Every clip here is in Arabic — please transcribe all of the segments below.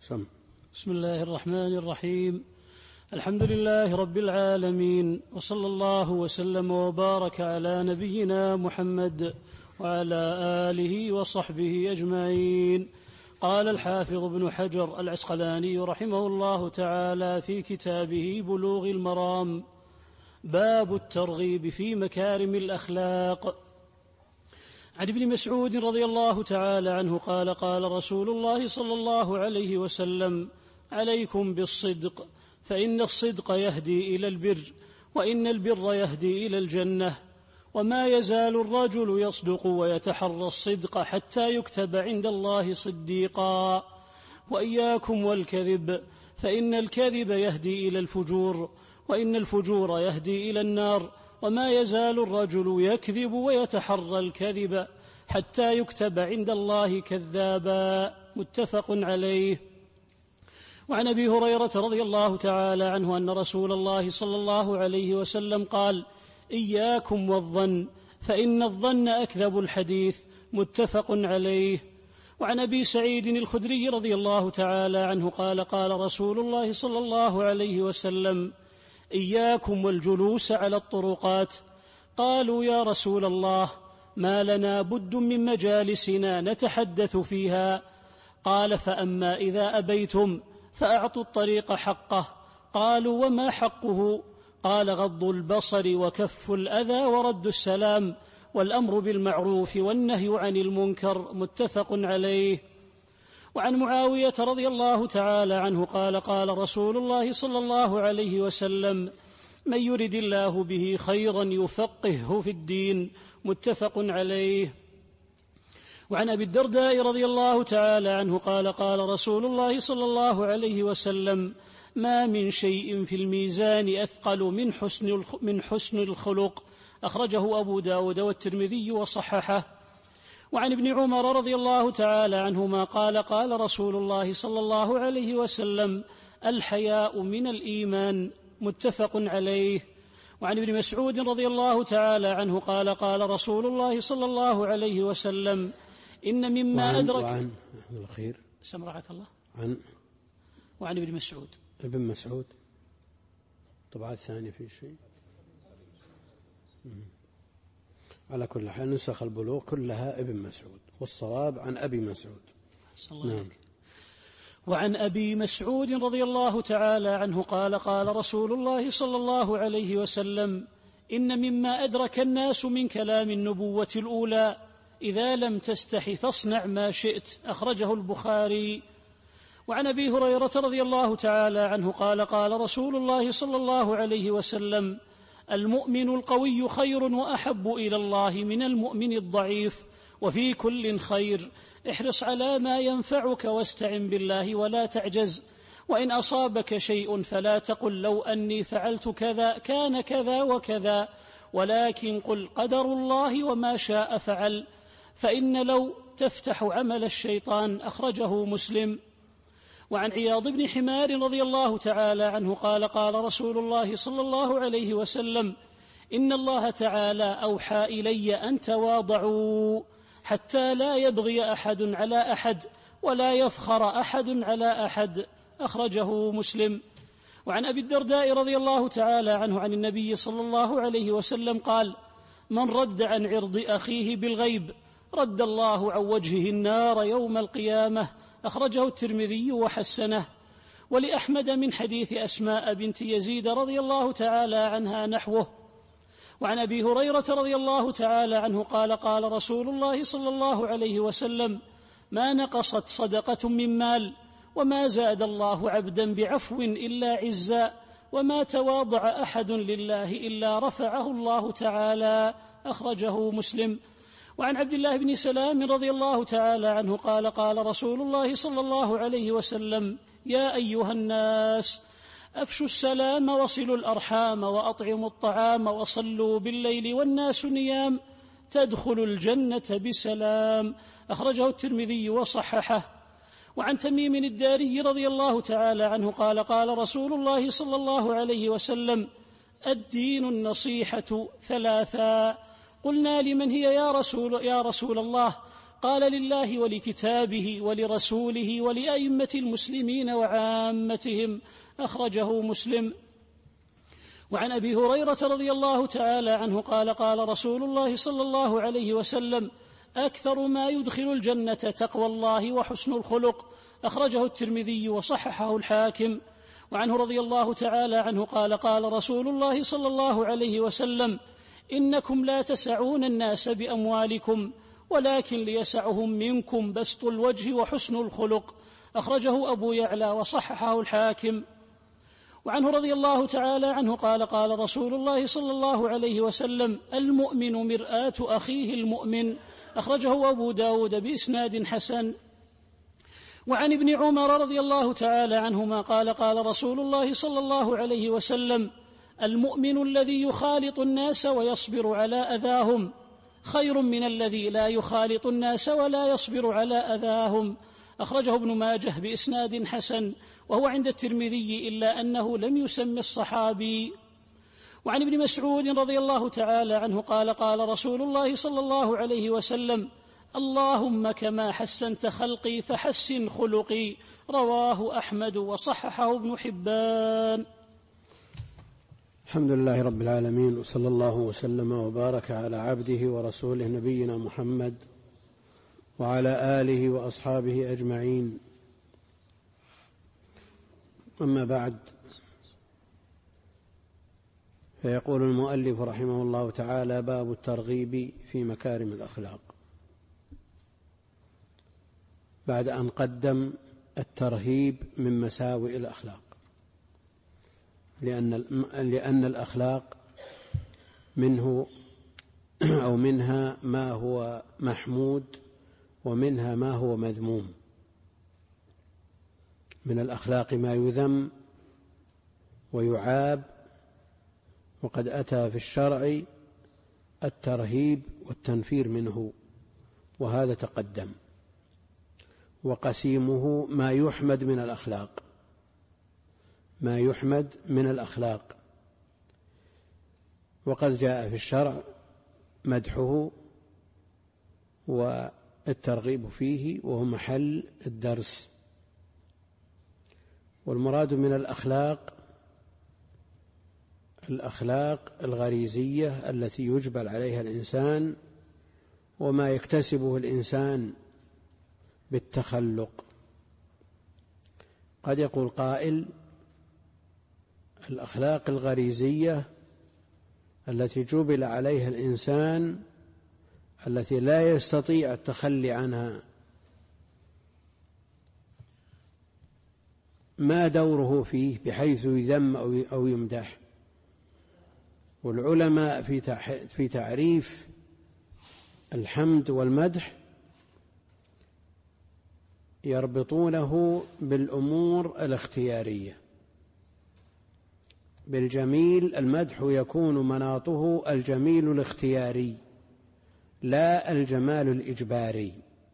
بسم الله الرحمن الرحيم. الحمد لله رب العالمين، وصلى الله وسلم وبارك على نبينا محمد وعلى آله وصحبه أجمعين. قال الحافظ ابن حجر العسقلاني رحمه الله تعالى في كتابه بلوغ المرام: باب الترغيب في مكارم الأخلاق. عن ابن مسعود رضي الله تعالى عنه قال: قال رسول الله صلى الله عليه وسلم: عليكم بالصدق، فإن الصدق يهدي إلى البر، وإن البر يهدي إلى الجنة، وما يزال الرجل يصدق ويتحرى الصدق حتى يكتب عند الله صديقا. وإياكم والكذب، فإن الكذب يهدي إلى الفجور، وإن الفجور يهدي إلى النار، وما يزال الرجل يكذب ويتحرى الكذب حتى يكتب عند الله كذابا. متفق عليه. وعن أبي هريرة رضي الله تعالى عنه أن رسول الله صلى الله عليه وسلم قال: إياكم والظن، فإن الظن أكذب الحديث. متفق عليه. وعن أبي سعيد الخدري رضي الله تعالى عنه قال: قال رسول الله صلى الله عليه وسلم: إياكم والجلوس على الطرقات. قالوا: يا رسول الله، ما لنا بد من مجالسنا نتحدث فيها. قال: فأما إذا أبيتم فأعطوا الطريق حقه. قالوا: وما حقه؟ قال: غض البصر وكف الأذى ورد السلام والأمر بالمعروف والنهي عن المنكر. متفق عليه. وعن معاوية رضي الله تعالى عنه قال: قال رسول الله صلى الله عليه وسلم: من يرد الله به خيرا يفقهه في الدين. متفق عليه. وعن أبي الدرداء رضي الله تعالى عنه قال: قال رسول الله صلى الله عليه وسلم: ما من شيء في الميزان أثقل من حسن الخلق. أخرجه أبو داود والترمذي وصححه. وعن ابن عمر رضي الله تعالى عنهما قال: قال رسول الله صلى الله عليه وسلم: الحياء من الإيمان. متفق عليه. وعن ابن مسعود رضي الله تعالى عنه قال: قال رسول الله صلى الله عليه وسلم: إن مما أدرك. وعن الأخير سمرعك الله. وعن ابن مسعود. ابن مسعود طبعا ثانية في شيء. على كل حال نسخ البلوغ كلها ابن مسعود، والصواب عن أبي مسعود. نعم. وعن أبي مسعود رضي الله تعالى عنه قال: قال رسول الله صلى الله عليه وسلم: إن مما أدرك الناس من كلام النبوة الأولى: إذا لم تستح فاصنع ما شئت. أخرجه البخاري. وعن أبي هريرة رضي الله تعالى عنه قال: قال رسول الله صلى الله عليه وسلم: المؤمن القوي خير وأحب إلى الله من المؤمن الضعيف، وفي كل خير. احرص على ما ينفعك واستعن بالله ولا تعجز. وإن أصابك شيء فلا تقل لو أني فعلت كذا كان كذا وكذا، ولكن قل قدر الله وما شاء فعل، فإن لو تفتح عمل الشيطان. أخرجه مسلم. وعن عياض بن حمار رضي الله تعالى عنه قال: قال رسول الله صلى الله عليه وسلم: إن الله تعالى أوحى إلي أن تواضعوا حتى لا يبغي أحد على أحد ولا يفخر أحد على أحد. أخرجه مسلم. وعن أبي الدرداء رضي الله تعالى عنه عن النبي صلى الله عليه وسلم قال: من رد عن عرض أخيه بالغيب رد الله عن وجهه النار يوم القيامة. أخرجه الترمذي وحسنه. ولأحمد من حديث أسماء بنت يزيد رضي الله تعالى عنها نحوه. وعن أبي هريرة رضي الله تعالى عنه قال: قال رسول الله صلى الله عليه وسلم: ما نقصت صدقة من مال، وما زاد الله عبدا بعفو إلا عزا، وما تواضع أحد لله إلا رفعه الله تعالى. أخرجه مسلم. وعن عبد الله بن سلام رضي الله تعالى عنه قال: قال رسول الله صلى الله عليه وسلم: يا أيها الناس، أفشوا السلام وصلوا الأرحام وأطعموا الطعام وصلوا بالليل والناس نيام، تدخلوا الجنة بسلام. أخرجه الترمذي وصححه. وعن تميم الداري رضي الله تعالى عنه قال: قال رسول الله صلى الله عليه وسلم: الدين النصيحة ثلاثا. قلنا: لمن هي يا رسول الله؟ قال لله ولكتابه ولرسوله ولأئمة المسلمين وعامتهم. أخرجه مسلم. وعن أبي هريرة رضي الله تعالى عنه قال قال رسول الله صلى الله عليه وسلم: أكثر ما يدخل الجنة تقوى الله وحسن الخلق. أخرجه الترمذي وصححه الحاكم. وعنه رضي الله تعالى عنه قال قال رسول الله صلى الله عليه وسلم: إنكم لا تسعون الناس بأموالكم ولكن ليسعهم منكم بسط الوجه وحسن الخلق. أخرجه أبو يعلى وصححه الحاكم. وعنه رضي الله تعالى عنه قال قال رسول الله صلى الله عليه وسلم: المؤمن مرآة أخيه المؤمن. أخرجه أبو داود بإسناد حسن. وعن ابن عمر رضي الله تعالى عنهما قال قال رسول الله صلى الله عليه وسلم: المؤمن الذي يخالط الناس ويصبر على أذاهم خير من الذي لا يخالط الناس ولا يصبر على أذاهم. أخرجه ابن ماجه بإسناد حسن، وهو عند الترمذي إلا أنه لم يسم الصحابي. وعن ابن مسعود رضي الله تعالى عنه قال قال رسول الله صلى الله عليه وسلم: اللهم كما حسنت خلقي فحسن خلقي. رواه أحمد وصححه ابن حبان. الحمد لله رب العالمين، وصلى الله وسلم وبارك على عبده ورسوله نبينا محمد وعلى آله وأصحابه أجمعين. أما بعد، فيقول المؤلف رحمه الله تعالى: باب الترغيب في مكارم الأخلاق. بعد أن قدم الترهيب من مساوئ الأخلاق، لأن الأخلاق منه أو منها ما هو محمود ومنها ما هو مذموم. من الأخلاق ما يذم ويعاب، وقد أتى في الشرع الترهيب والتنفير منه، وهذا تقدم. وقسيمه ما يحمد من الأخلاق، ما يحمد من الأخلاق، وقد جاء في الشرع مدحه والترغيب فيه، وهو محل الدرس. والمراد من الأخلاق الغريزية التي يجبل عليها الإنسان، وما يكتسبه الإنسان بالتخلق. قد يقول قائل: الأخلاق الغريزية التي جبل عليها الإنسان التي لا يستطيع التخلي عنها، ما دوره فيه بحيث يذم أو يمدح؟ والعلماء في تعريف الحمد والمدح يربطونه بالأمور الاختيارية. بالجميل المدح يكون مناطه الجميل الاختياري لا الجمال الإجباري.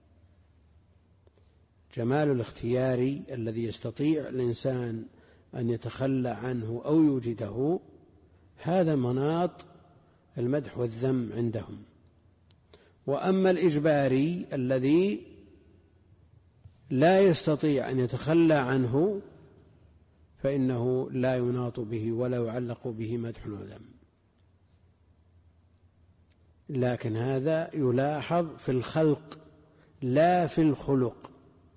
جمال الاختياري الذي يستطيع الإنسان أن يتخلى عنه أو يوجده، هذا مناط المدح والذم عندهم. وأما الإجباري الذي لا يستطيع أن يتخلى عنه، فإنه لا يناط به ولا يعلق به مدح وذم. لكن هذا يلاحظ في الخلق لا في الخلق،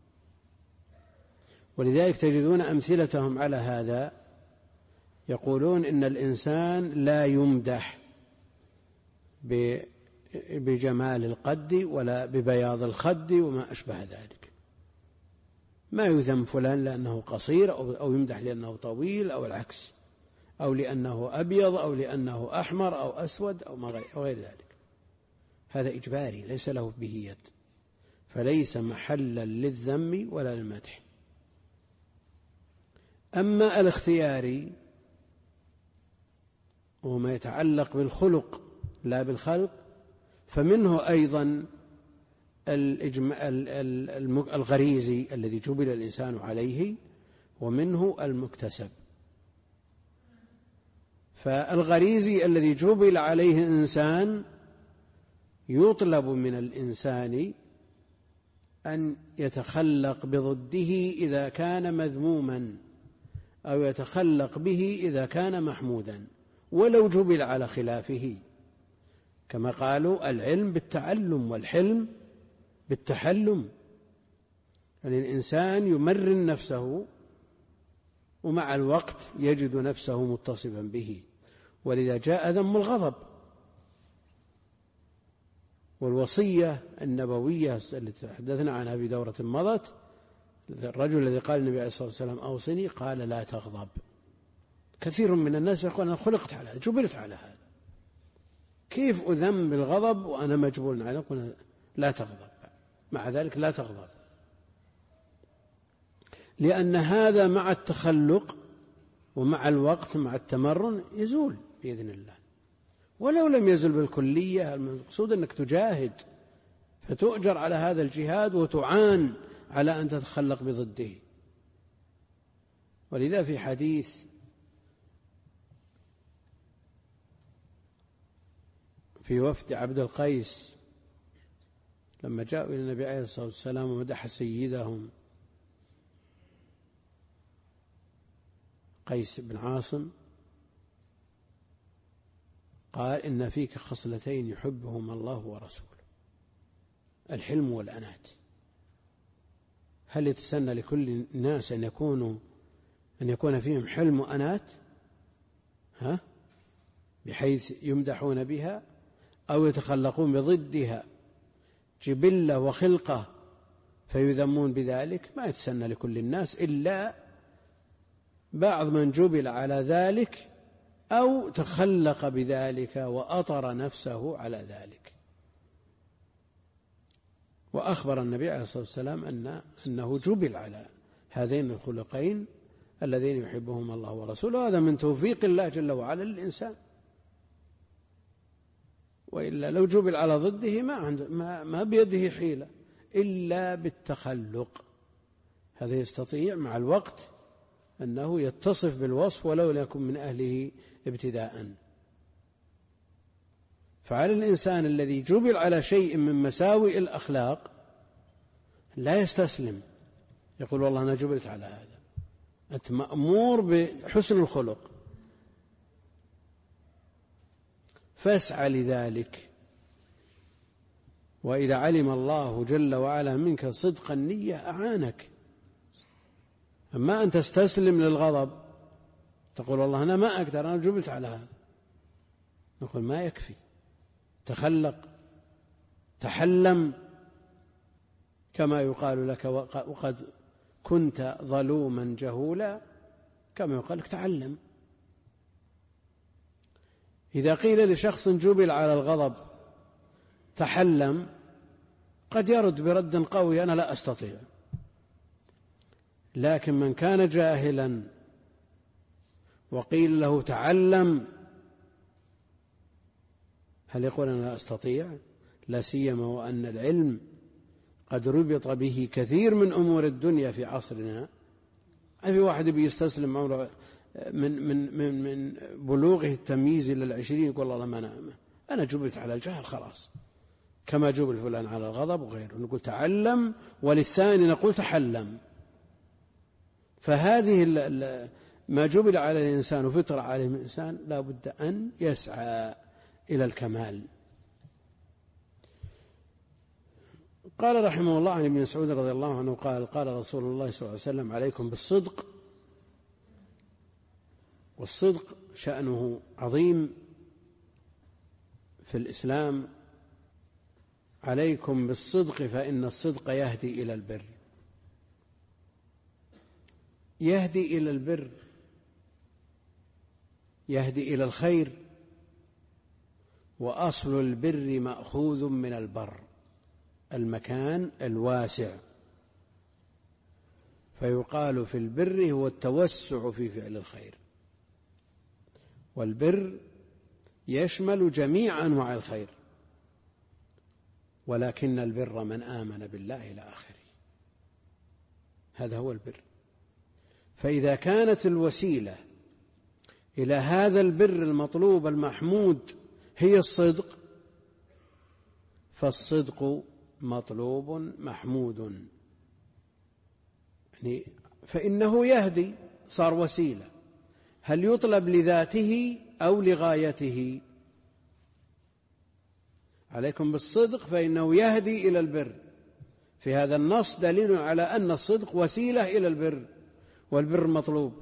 ولذلك تجدون أمثلتهم على هذا. يقولون إن الإنسان لا يمدح بجمال القد ولا ببياض الخد وما أشبه ذلك. ما يذم فلان لأنه قصير أو يمدح لأنه طويل أو العكس، أو لأنه أبيض أو لأنه أحمر أو أسود أو غير ذلك. هذا إجباري ليس له به يد، فليس محلا للذم ولا للمدح. أما الاختياري وما يتعلق بالخلق لا بالخلق، فمنه أيضا الغريزي الذي جبل الإنسان عليه، ومنه المكتسب. فالغريزي الذي جبل عليه الإنسان يطلب من الإنسان أن يتخلق بضده إذا كان مذموما، أو يتخلق به إذا كان محمودا، ولو جبل على خلافه، كما قالوا العلم بالتعلم والحلم بالتحلم. يعني الإنسان يمرن نفسه ومع الوقت يجد نفسه متصفا به، ولذا جاء ذم الغضب. والوصية النبوية التي تحدثنا عنها في دورة مضت، الرجل الذي قال النبي عليه الصلاة والسلام أوصني، قال لا تغضب. كثير من الناس يقول أنا خلقت على هذا، جبلت على هذا، كيف أذم بالغضب وأنا مجبول على؟ يقول لا تغضب، مع ذلك لا تغضب، لأن هذا مع التخلق ومع الوقت مع التمرن يزول بإذن الله. ولو لم يزل بالكلية، المقصود أنك تجاهد فتؤجر على هذا الجهاد وتعان على أن تتخلق بضده. ولذا في حديث في وفد عبد القيس لما جاءوا إلى النبي عليه الصلاة والسلام ومدح سيدهم قيس بن عاصم، قال إن فيك خصلتين يحبهما الله ورسوله، الحلم والأنات. هل يتسنى لكل الناس أن يكون فيهم حلم وأنات بحيث يمدحون بها، أو يتخلقون بضدها جبلة وخلقة فيذمون بذلك؟ ما يتسنى لكل الناس إلا بعض من جبل على ذلك أو تخلق بذلك وأطر نفسه على ذلك. وأخبر النبي عليه الصلاة والسلام أنه جبل على هذين الخلقين اللذين يحبهم الله ورسوله. هذا من توفيق الله جل وعلا للإنسان، وإلا لو جبل على ضده ما بيده حيلة إلا بالتخلق. هذا يستطيع مع الوقت أنه يتصف بالوصف ولو لم يكن من أهله ابتداء. فعلى الإنسان الذي جبل على شيء من مساوئ الأخلاق لا يستسلم، يقول والله أنا جبلت على هذا. أنت مأمور بحسن الخلق، فاسعى لذلك. وإذا علم الله جل وعلا منك صدق النية أعانك. أما أن تستسلم للغضب تقول والله أنا ما أقدر، أنا جبلت على هذا، نقول ما يكفي، تخلق، تحلم، كما يقال لك وقد كنت ظلوما جهولا، كما يقال لك تعلم. إذا قيل لشخص جبل على الغضب تحلم، قد يرد برد قوي أنا لا أستطيع. لكن من كان جاهلا وقيل له تعلم، هل يقول أنا لا أستطيع؟ لا سيما وأن العلم قد ربط به كثير من أمور الدنيا في عصرنا. في واحد بيستسلم أمره من بلوغه التمييز إلى 20 يقول الله ما أنا جبلت على الجهل خلاص، كما جبل فلان على الغضب وغيره. نقول تعلم، وللثاني نقول تحلم. فهذه ما جبل على الإنسان وفطر عليه الإنسان لا بد أن يسعى إلى الكمال. قال رحمه الله عن ابن مسعود رضي الله عنه قال قال رسول الله صلى الله عليه وسلم عليكم بالصدق. والصدق شأنه عظيم في الإسلام. عليكم بالصدق فإن الصدق يهدي إلى البر. يهدي إلى البر، يهدي إلى الخير. وأصل البر مأخوذ من البر، المكان الواسع. فيقال في البر هو التوسع في فعل الخير. والبر يشمل جميع أنواع الخير، ولكن البر من آمن بالله إلى آخره. هذا هو البر. فإذا كانت الوسيلة إلى هذا البر المطلوب المحمود هي الصدق، فالصدق مطلوب محمود، يعني فإنه يهدي، صار وسيلة. هل يطلب لذاته أو لغايته؟ عليكم بالصدق فإنه يهدي إلى البر. في هذا النص دليل على أن الصدق وسيلة إلى البر، والبر مطلوب،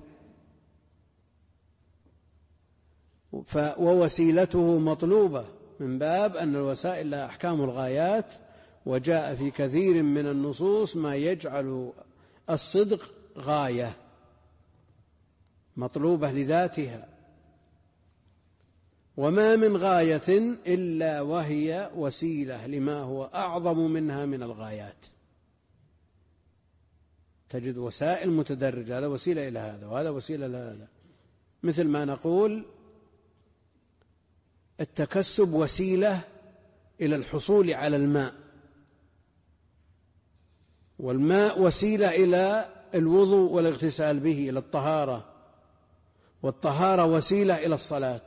ووسيلته مطلوبة، من باب أن الوسائل لها أحكام الغايات. وجاء في كثير من النصوص ما يجعل الصدق غاية مطلوبة لذاتها، وما من غاية إلا وهي وسيلة لما هو أعظم منها من الغايات. تجد وسائل متدرجة، هذا وسيلة إلى هذا وهذا وسيلة إلى هذا. مثل ما نقول التكسب وسيلة إلى الحصول على الماء، والماء وسيلة إلى الوضوء والاغتسال به، إلى الطهارة، والطهارة وسيلة إلى الصلاة.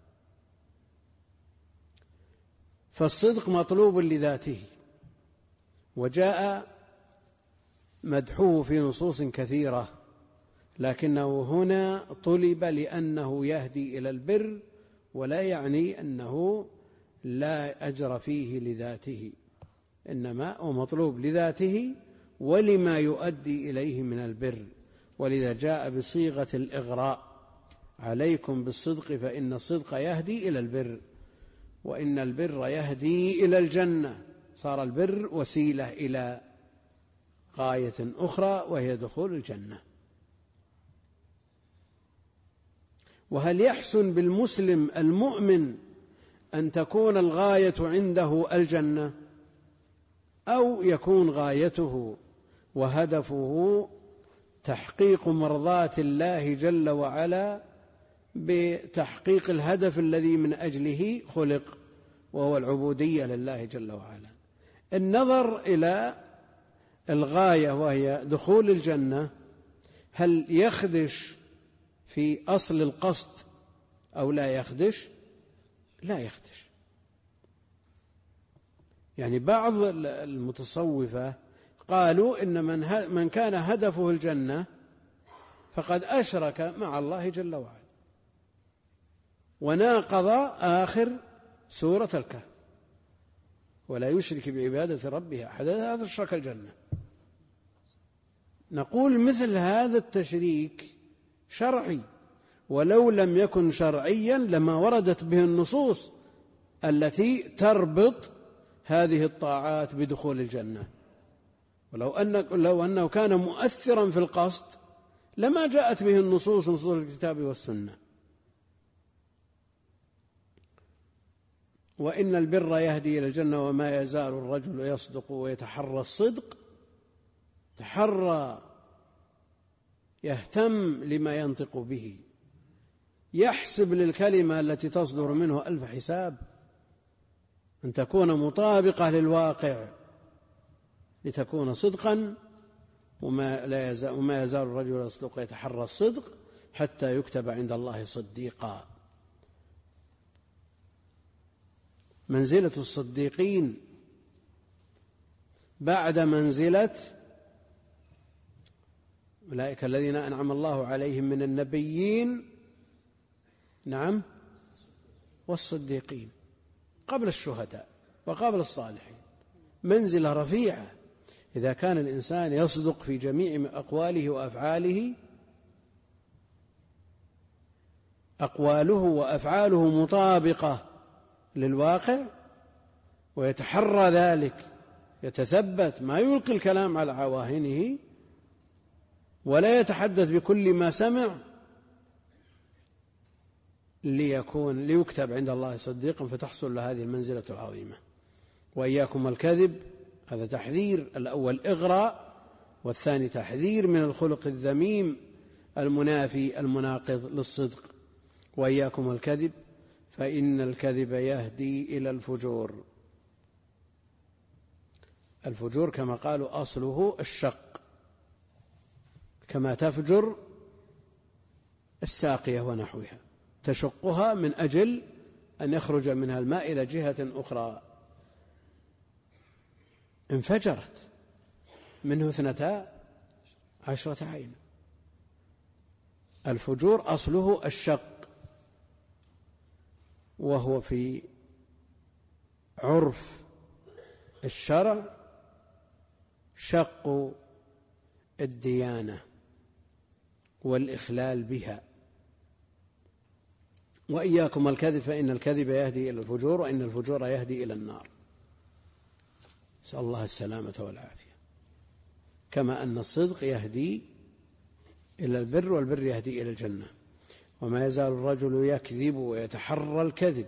فالصدق مطلوب لذاته، وجاء مدحوه في نصوص كثيرة، لكنه هنا طلب لأنه يهدي إلى البر، ولا يعني أنه لا أجر فيه لذاته، إنما هو مطلوب لذاته ولما يؤدي إليه من البر. ولذا جاء بصيغة الإغراء: عليكم بالصدق فإن الصدق يهدي إلى البر، وإن البر يهدي إلى الجنة. صار البر وسيلة إلى غاية أخرى وهي دخول الجنة. وهل يحسن بالمسلم المؤمن أن تكون الغاية عنده الجنة، أو يكون غايته وهدفه تحقيق مرضاة الله جل وعلا بتحقيق الهدف الذي من أجله خلق، وهو العبودية لله جل وعلا؟ النظر إلى الغاية وهي دخول الجنة، هل يخدش في أصل القصد أو لا يخدش؟ لا يخدش. يعني بعض المتصوفة قالوا إن من كان هدفه الجنة فقد أشرك مع الله جل وعلا، وناقض آخر سورة الكهف: ولا يشرك بعبادة ربه أحدا، هذا أشرك الجنة. نقول مثل هذا التشريك شرعي، ولو لم يكن شرعيا لما وردت به النصوص التي تربط هذه الطاعات بدخول الجنة. ولو أنه كان مؤثرا في القصد لما جاءت به النصوص، نصوص الكتاب والسنة. وإن البر يهدي إلى الجنة وما يزال الرجل يصدق ويتحرى الصدق، تحرى يهتم لما ينطق به، يحسب للكلمة التي تصدر منه 1000 حساب، أن تكون مطابقة للواقع لتكون صدقا. وما يزال الرجل يصدق ويتحرى الصدق حتى يكتب عند الله صديقا. منزلة الصديقين بعد منزلة أولئك الذين أنعم الله عليهم من النبيين، نعم، والصديقين، قبل الشهداء وقبل الصالحين. منزلة رفيعة إذا كان الإنسان يصدق في جميع أقواله وأفعاله، أقواله وأفعاله مطابقة للواقع، ويتحرى ذلك، يتثبت، ما يلقي الكلام على عواهنه، ولا يتحدث بكل ما سمع، ليكتب عند الله صديقا، فتحصل له هذه المنزلة العظيمة. وإياكم الكذب، هذا تحذير، الأول إغراء، والثاني تحذير من الخلق الذميم المنافي المناقض للصدق. وإياكم الكذب فإن الكذب يهدي إلى الفجور. الفجور كما قالوا أصله الشق، كما تفجر الساقية ونحوها، تشقها من أجل أن يخرج منها الماء إلى جهة أخرى. انفجرت منه 12 عينا. الفجور أصله الشق، وهو في عرف الشرع شق الديانة والإخلال بها. وإياكم الكذب فإن الكذب يهدي إلى الفجور وإن الفجور يهدي إلى النار. نسأل الله السلامة والعافية. كما أن الصدق يهدي إلى البر والبر يهدي إلى الجنة. وما يزال الرجل يكذب ويتحرى الكذب،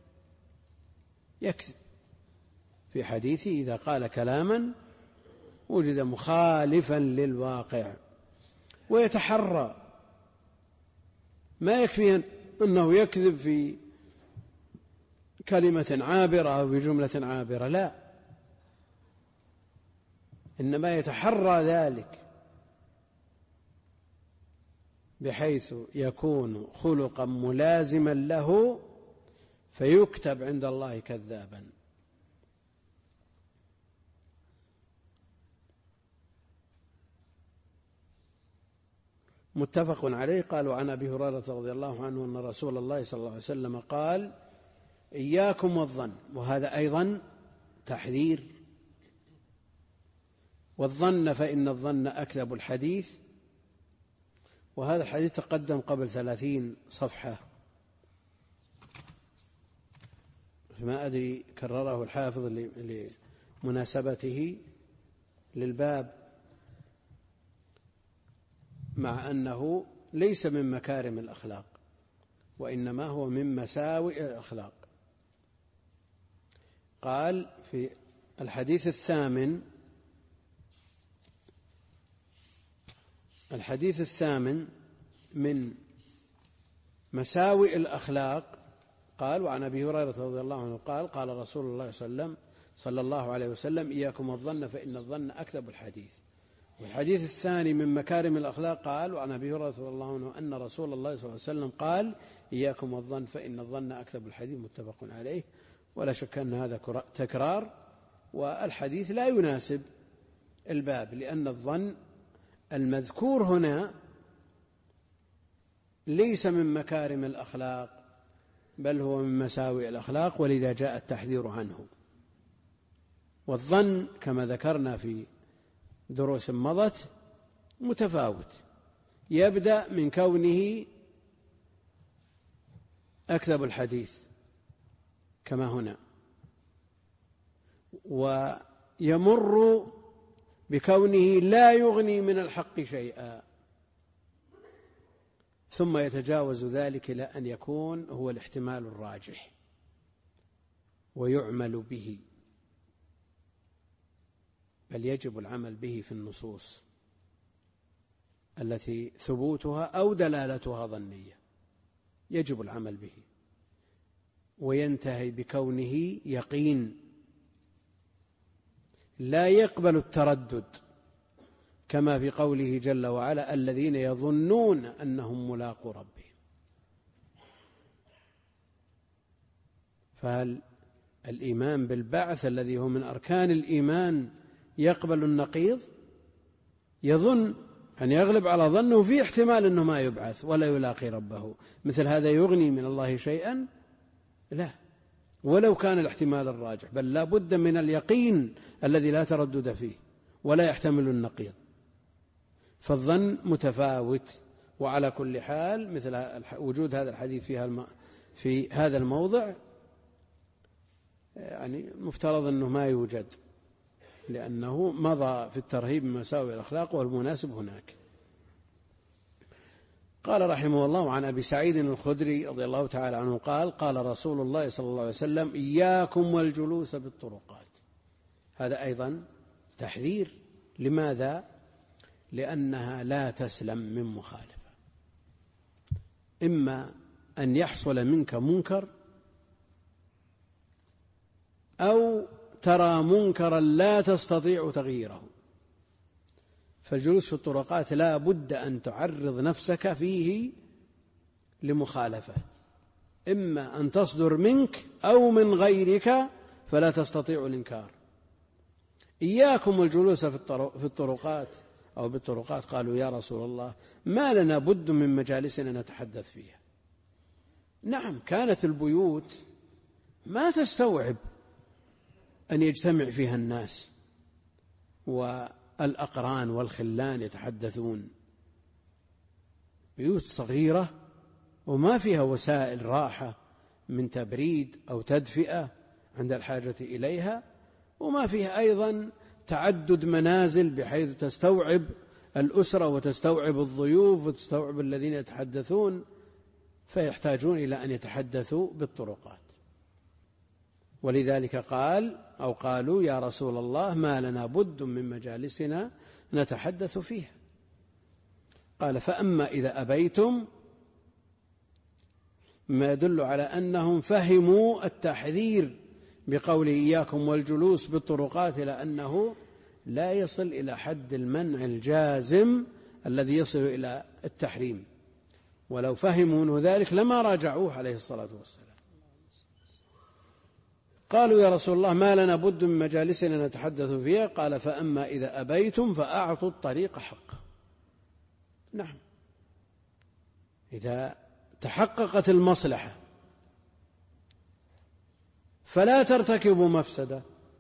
يكذب في حديثه إذا قال كلاما وجد مخالفا للواقع ويتحرى. ما يكفي أنه يكذب في كلمة عابرة أو في جملة عابرة، لا، إنما يتحرى ذلك بحيث يكون خلقا ملازما له فيكتب عند الله كذابا. متفق عليه. قالوا عن أبي هريرة رضي الله عنه أن رسول الله صلى الله عليه وسلم قال: إياكم والظن. وهذا أيضا تحذير. والظن فإن الظن أكذب الحديث. وهذا الحديث تقدم قبل 30 صفحة، فما أدري كرره الحافظ لمناسبته للباب، مع أنه ليس من مكارم الأخلاق وإنما هو من مساوئ الأخلاق. قال في الحديث الثامن من مساوئ الأخلاق، قال: وعن أبي هريرة رضي الله عنه قال: قال رسول الله صلى الله عليه وسلم: إياكم الظن فإن الظن أكذب الحديث. والحديث الثاني من مكارم الأخلاق قال: وعن أبي هريرة رضي الله عنه أن رسول الله صلى الله عليه وسلم قال: إياكم الظن فإن الظن أكذب الحديث. متفق عليه. ولا شك أن هذا تكرار، والحديث لا يناسب الباب، لأن الظن المذكور هنا ليس من مكارم الأخلاق بل هو من مساوئ الأخلاق، ولذا جاء التحذير عنه. والظن كما ذكرنا في دروس مضت متفاوت، يبدأ من كونه أكذب الحديث كما هنا، ويمر بكونه لا يغني من الحق شيئا، ثم يتجاوز ذلك إلى أن يكون هو الاحتمال الراجح ويعمل به، بل يجب العمل به في النصوص التي ثبوتها أو دلالتها ظنية، يجب العمل به، وينتهي بكونه يقين لا يقبل التردد، كما في قوله جل وعلا: الذين يظنون أنهم ملاقو ربهم. فهل الإيمان بالبعث الذي هو من أركان الإيمان يقبل النقيض؟ يظن أن يغلب على ظنه في احتمال أنه ما يبعث ولا يلاقي ربه، مثل هذا يغني من الله شيئا؟ لا، ولو كان الاحتمال الراجح، بل لا بد من اليقين الذي لا تردد فيه ولا يحتمل النقيض. فالظن متفاوت. وعلى كل حال مثل وجود هذا الحديث في هذا الموضع يعني مفترض أنه ما يوجد، لأنه مضى في الترهيب من مساوئ الأخلاق والمناسب هناك. قال رحمه الله: عن أبي سعيد الخدري رضي الله تعالى عنه قال: قال رسول الله صلى الله عليه وسلم: إياكم والجلوس بالطرقات. هذا أيضا تحذير. لماذا؟ لأنها لا تسلم من مخالفة، إما أن يحصل منك منكر أو ترى منكرا لا تستطيع تغييره. فالجلوس في الطرقات لا بد أن تعرض نفسك فيه لمخالفة، إما أن تصدر منك أو من غيرك فلا تستطيع الإنكار، إياكم والجلوس في الطرقات أو بالطرقات. قالوا يا رسول الله ما لنا بد من مجالسنا نتحدث فيها. نعم، كانت البيوت ما تستوعب أن يجتمع فيها الناس والأقران والخلان يتحدثون، بيوت صغيرة وما فيها وسائل راحة من تبريد أو تدفئة عند الحاجة إليها، وما فيها أيضا تعدد منازل بحيث تستوعب الأسرة وتستوعب الضيوف وتستوعب الذين يتحدثون، فيحتاجون إلى أن يتحدثوا بالطرقات. ولذلك قالوا يا رسول الله ما لنا بد من مجالسنا نتحدث فيها. قال فأما إذا أبيتم، ما يدل على أنهم فهموا التحذير بقول إياكم والجلوس بالطرقات إلى أنه لا يصل إلى حد المنع الجازم الذي يصل إلى التحريم، ولو فهموا ذلك لما راجعوه عليه الصلاة والسلام. قالوا يا رسول الله ما لنا بد من مجالسنا نتحدث فيها. قال فأما إذا أبيتم فأعطوا الطريق حقه. نعم، إذا تحققت المصلحة فلا ترتكبوا مفسدة،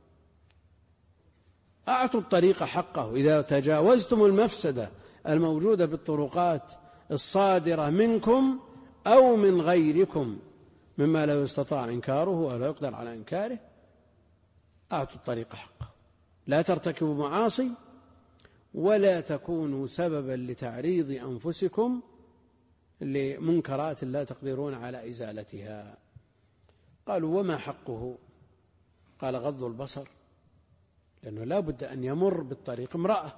أعطوا الطريق حقه. إذا تجاوزتم المفسدة الموجودة بالطرقات الصادرة منكم أو من غيركم مما لا يستطاع إنكاره ولا يقدر على إنكاره، أعطوا الطريق حقه. لا ترتكبوا معاصي ولا تكونوا سببا لتعريض أنفسكم لمنكرات لا تقدرون على إزالتها. قالوا وما حقه؟ قال غض البصر، لأنه لا بد أن يمر بالطريق امرأة،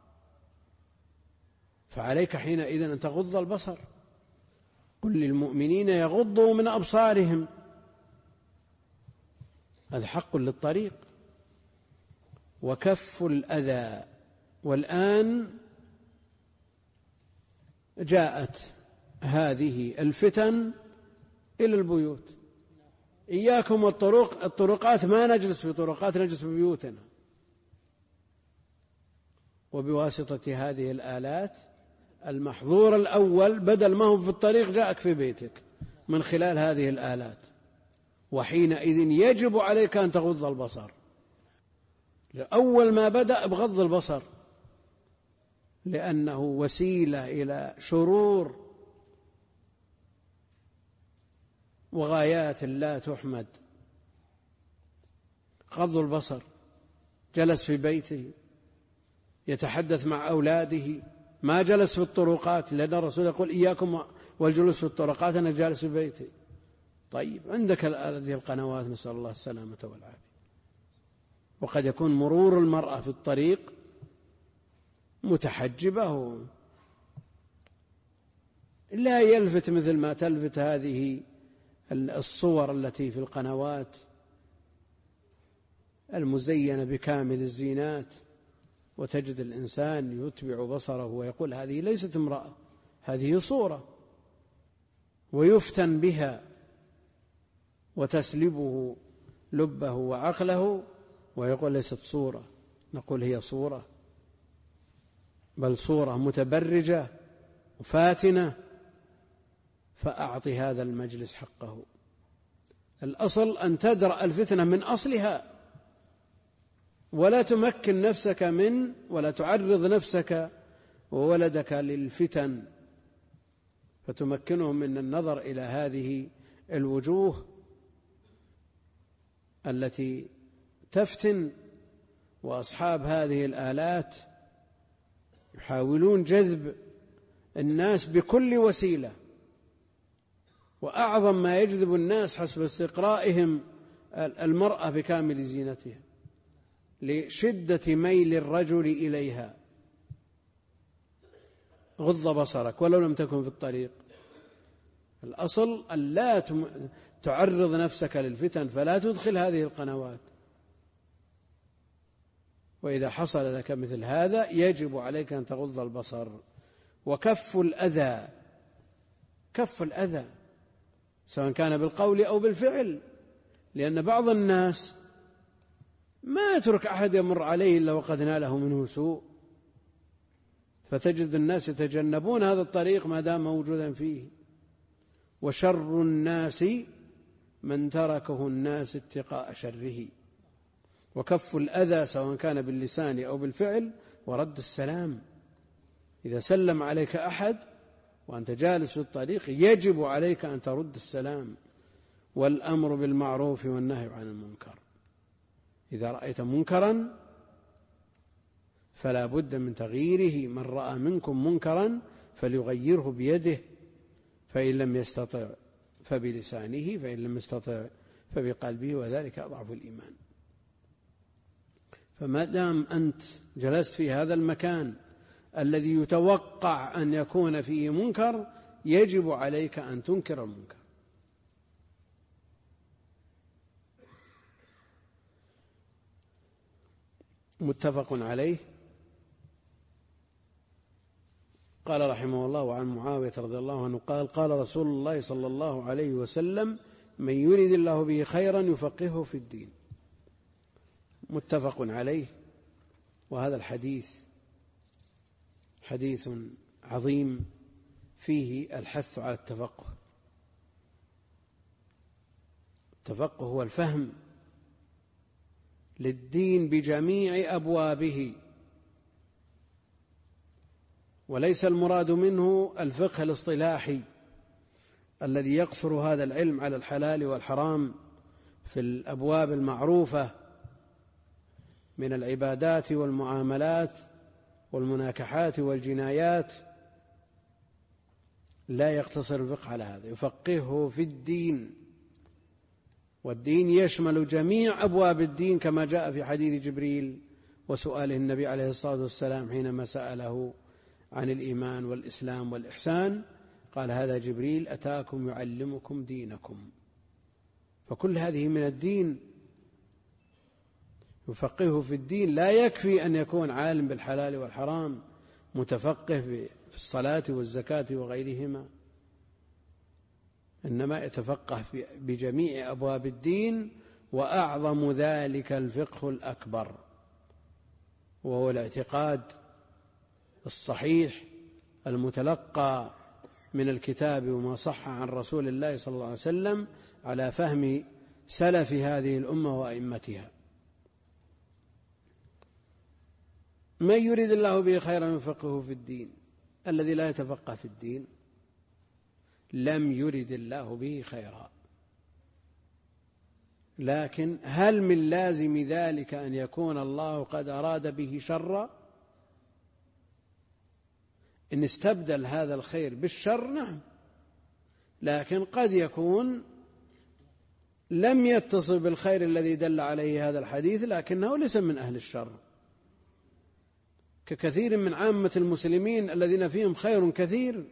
فعليك حينئذ أن تغض البصر. قل للمؤمنين يغضوا من أبصارهم، هذا حق للطريق. وكف الأذى، والآن جاءت هذه الفتن إلى البيوت. إياكم الطرقات، ما نجلس في طرقات، نجلس في بيوتنا. وبواسطة هذه الآلات المحظور الأول بدل ما هو في الطريق جاءك في بيتك من خلال هذه الآلات، وحينئذ يجب عليك أن تغض البصر. أول ما بدأ بغض البصر، لأنه وسيلة إلى شرور وغايات لا تحمد. غض البصر، جلس في بيته يتحدث مع أولاده، ما جلس في الطرقات، لأن الرسول يقول إياكم والجلوس في الطرقات، أنا جالس في بيتي. طيب عندك هذه القنوات، نسأل الله السلامة والعافية. وقد يكون مرور المرأة في الطريق متحجبة، لا يلفت مثل ما تلفت هذه الصور التي في القنوات المزينة بكامل الزينات، وتجد الإنسان يتبع بصره ويقول هذه ليست امرأة، هذه صورة، ويفتن بها وتسلبه لبه وعقله ويقول ليست صورة. نقول هي صورة، بل صورة متبرجة وفاتنة. فأعط هذا المجلس حقه. الأصل أن تدرأ الفتنة من أصلها، ولا تمكن نفسك ولا تعرض نفسك وولدك للفتن، فتمكنهم من النظر إلى هذه الوجوه التي تفتن. وأصحاب هذه الآلات يحاولون جذب الناس بكل وسيلة، وأعظم ما يجذب الناس حسب استقرائهم المرأة بكامل زينتها لشدة ميل الرجل إليها. غض بصرك ولو لم تكن في الطريق. الأصل أن لا تعرض نفسك للفتن، فلا تدخل هذه القنوات. وإذا حصل لك مثل هذا يجب عليك أن تغض البصر. وكف الأذى، كف الأذى سواء كان بالقول أو بالفعل، لأن بعض الناس ما يترك أحد يمر عليه إلا وقد ناله منه سوء، فتجد الناس يتجنبون هذا الطريق ما دام موجودا فيه. وشر الناس من تركه الناس اتقاء شره، وكف الأذى سواء كان باللسان أو بالفعل، ورد السلام. إذا سلم عليك أحد وأنت جالس في الطريق يجب عليك أن ترد السلام، والأمر بالمعروف والنهي عن المنكر. إذا رأيت منكرا فلا بد من تغييره. من رأى منكم منكرا فليغيره بيده، فإن لم يستطع فبلسانه، فإن لم يستطع فبقلبه، وذلك أضعف الإيمان. فما دام أنت جلست في هذا المكان الذي يتوقع أن يكون فيه منكر يجب عليك أن تنكر المنكر. متفق عليه. قال رحمه الله: وعن معاوية رضي الله عنه قال: قال رسول الله صلى الله عليه وسلم: من يرد الله به خيرا يفقهه في الدين. متفق عليه. وهذا الحديث حديث عظيم فيه الحث على التفقه. التفقه هو الفهم للدين بجميع أبوابه، وليس المراد منه الفقه الاصطلاحي الذي يقصر هذا العلم على الحلال والحرام في الأبواب المعروفة من العبادات والمعاملات والمناكحات والجنايات. لا يقتصر الفقه على هذا، يفقهه في الدين. والدين يشمل جميع أبواب الدين، كما جاء في حديث جبريل وسؤاله النبي عليه الصلاة والسلام حينما سأله عن الإيمان والإسلام والإحسان، قال: هذا جبريل أتاكم يعلمكم دينكم. فكل هذه من الدين. يفقهه في الدين. لا يكفي أن يكون عالم بالحلال والحرام، متفقه في الصلاة والزكاة وغيرهما، إنما يتفقه بجميع أبواب الدين، وأعظم ذلك الفقه الأكبر، وهو الاعتقاد الصحيح المتلقى من الكتاب وما صح عن رسول الله صلى الله عليه وسلم على فهم سلف هذه الأمة وأئمتها. من يريد الله به خيرا يفقهه في الدين. الذي لا يتفقه في الدين لم يرد الله به خيرا. لكن هل من لازم ذلك أن يكون الله قد أراد به شرا؟ إن استبدل هذا الخير بالشر نعم، لكن قد يكون لم يتصل بالخير الذي دل عليه هذا الحديث، لكنه ليس من أهل الشر، ككثير من عامة المسلمين الذين فيهم خير كثير،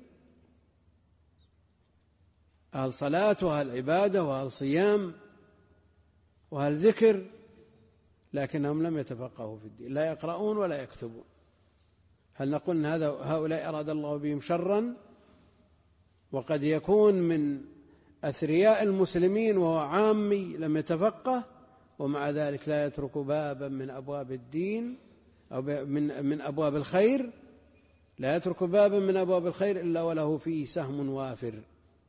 أهل صلاة وأهل عبادة وأهل صيام وأهل ذكر، لكنهم لم يتفقهوا في الدين، لا يقرؤون ولا يكتبون. هل نقول أن هؤلاء أراد الله بهم شرا؟ وقد يكون من أثرياء المسلمين وهو عامي لم يتفقه، ومع ذلك لا يترك بابا من أبواب الدين أو من أبواب الخير، لا يترك بابا من أبواب الخير إلا وله فيه سهم وافر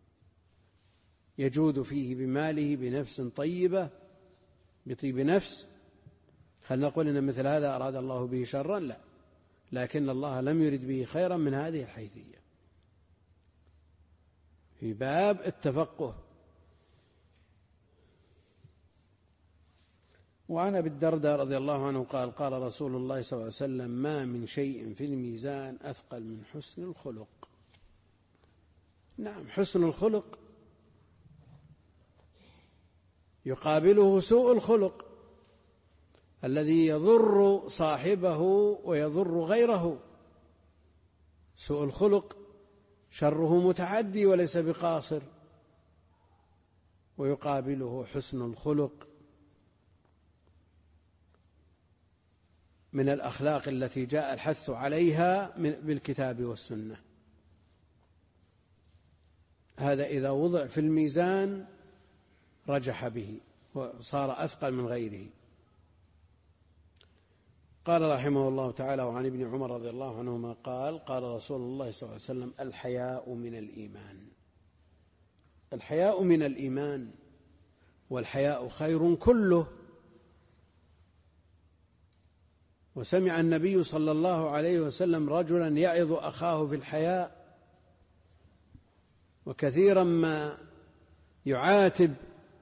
يجود فيه بماله بنفس طيبة، بطيب نفس. هل نقول إن مثل هذا أراد الله به شرا؟ لا، لكن الله لم يرد به خيرا من هذه الحيثية في باب التفقه. وعن أبي الدرداء رضي الله عنه قال: قال رسول الله صلى الله عليه وسلم: ما من شيء في الميزان أثقل من حسن الخلق. نعم، حسن الخلق يقابله سوء الخلق الذي يضر صاحبه ويضر غيره. سوء الخلق شره متعدي وليس بقاصر، ويقابله حسن الخلق من الأخلاق التي جاء الحث عليها بالكتاب والسنة. هذا إذا وضع في الميزان رجح به وصار أثقل من غيره. قال رحمه الله تعالى: وعن ابن عمر رضي الله عنهما قال: قال رسول الله صلى الله عليه وسلم: الحياء من الإيمان. الحياء من الإيمان، والحياء خير كله. وسمع النبي صلى الله عليه وسلم رجلا يعظ أخاه في الحياء، وكثيرا ما يعاتب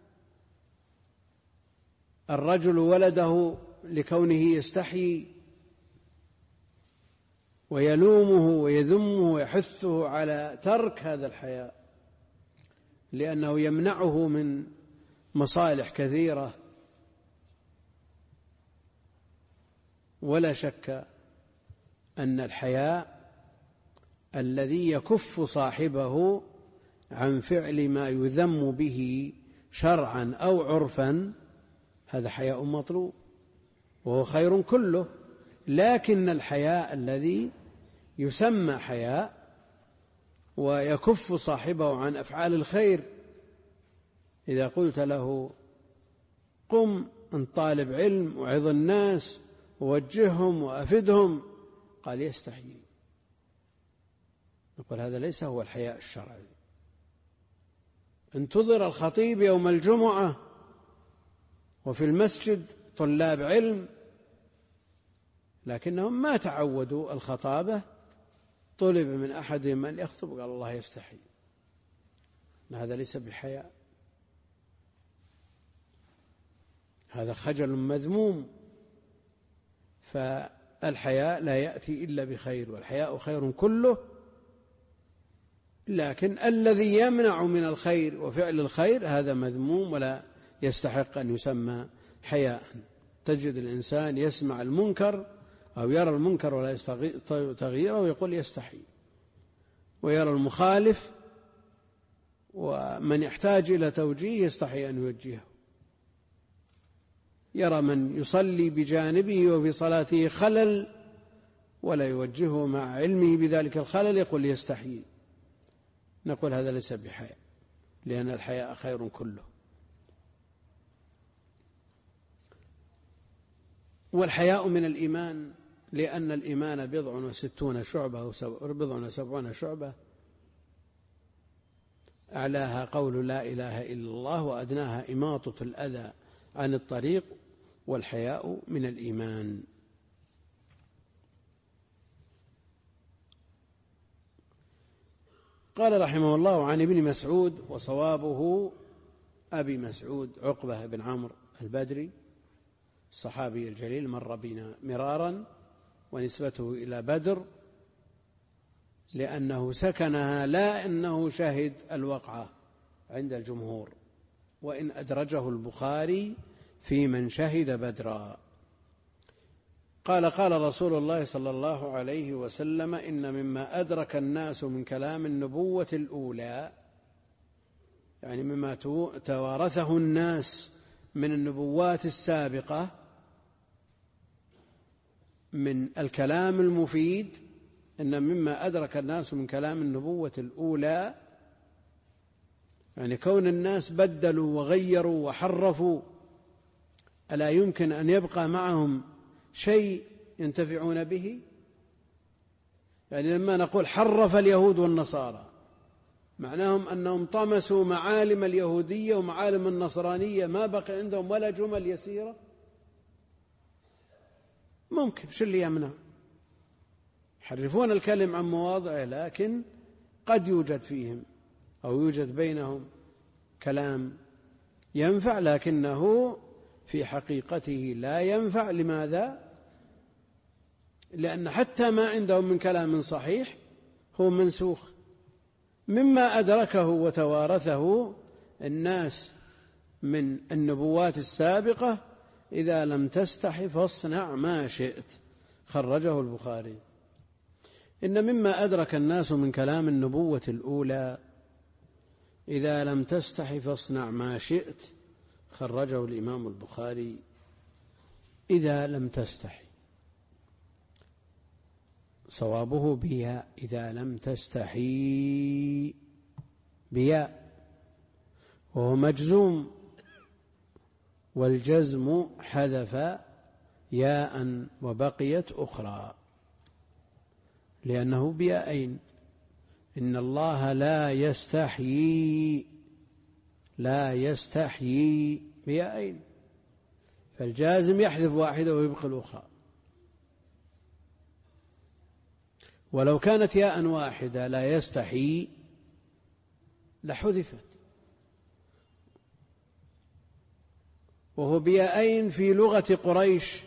الرجل ولده لكونه يستحيي، ويلومه ويذمه ويحثه على ترك هذا الحياء، لأنه يمنعه من مصالح كثيرة. ولا شك أن الحياء الذي يكف صاحبه عن فعل ما يذم به شرعا أو عرفا هذا حياء مطلوب وهو خير كله. لكن الحياء الذي يسمى حياء ويكف صاحبه عن أفعال الخير، إذا قلت له قم أنت طالب علم وعظ الناس ووجههم وأفدهم، قال يستحيي، نقول هذا ليس هو الحياء الشرعي. انتظر الخطيب يوم الجمعة وفي المسجد طلاب علم لكنهم ما تعودوا الخطابة، طلب من أحدهم أن يخطب قال الله يستحي، هذا ليس بحياء، هذا خجل مذموم. فالحياء لا يأتي إلا بخير، والحياء خير كله. لكن الذي يمنع من الخير وفعل الخير هذا مذموم ولا يستحق أن يسمى حياء. تجد الإنسان يسمع المنكر أو يرى المنكر ولا يستطيع تغييره ويقول يستحي، ويرى المخالف ومن يحتاج إلى توجيه يستحي أن يوجهه، يرى من يصلي بجانبه وفي صلاته خلل ولا يوجهه مع علمه بذلك الخلل يقول يستحي، نقول هذا ليس بحياء، لأن الحياء خير كله. والحياء من الإيمان، لأن الإيمان 60 شعبة أو 70 شعبة، أعلاها قول لا إله إلا الله، وأدناها إماطة الأذى عن الطريق، والحياء من الإيمان. قال رحمه الله: عن ابن مسعود، وصوابه أبي مسعود عقبة بن عمرو البدري الصحابي الجليل، مر بنا مرارا، ونسبته إلى بدر لأنه سكنها، لا أنه شهد الوقعة عند الجمهور، وإن أدرجه البخاري في من شهد بدرا. قال: قال رسول الله صلى الله عليه وسلم: إن مما أدرك الناس من كلام النبوة الأولى، يعني مما توارثه الناس من النبوات السابقة من الكلام المفيد، إن مما أدرك الناس من كلام النبوة الأولى، يعني كون الناس بدلوا وغيروا وحرفوا، ألا يمكن أن يبقى معهم شيء ينتفعون به؟ يعني لما نقول حرف اليهود والنصارى معناهم أنهم طمسوا معالم اليهودية ومعالم النصرانية، ما بقي عندهم ولا جمل يسيرة. ممكن، شو اللي يمنع؟ يحرفون الكلم عن مواضعه، لكن قد يوجد فيهم أو يوجد بينهم كلام ينفع، لكنه في حقيقته لا ينفع. لماذا؟ لأن حتى ما عندهم من كلام صحيح هو منسوخ مما أدركه وتوارثه الناس من النبوات السابقة. إذا لم تستح فاصنع ما شئت، خرجه البخاري. إن مما أدرك الناس من كلام النبوة الأولى، إذا لم تستح فاصنع ما شئت، خرجه الإمام البخاري. إذا لم تستحي، صوابه بياء، إذا لم تستحي بياء، وهو مجزوم، والجزم حذف ياء وبقيت أخرى، لأنه بياءين. إن الله لا يستحيي بياءين، فالجازم يحذف واحدة ويبقي الأخرى. ولو كانت ياء واحدة لا يستحيي لحذفت، وهو بياءين في لغة قريش،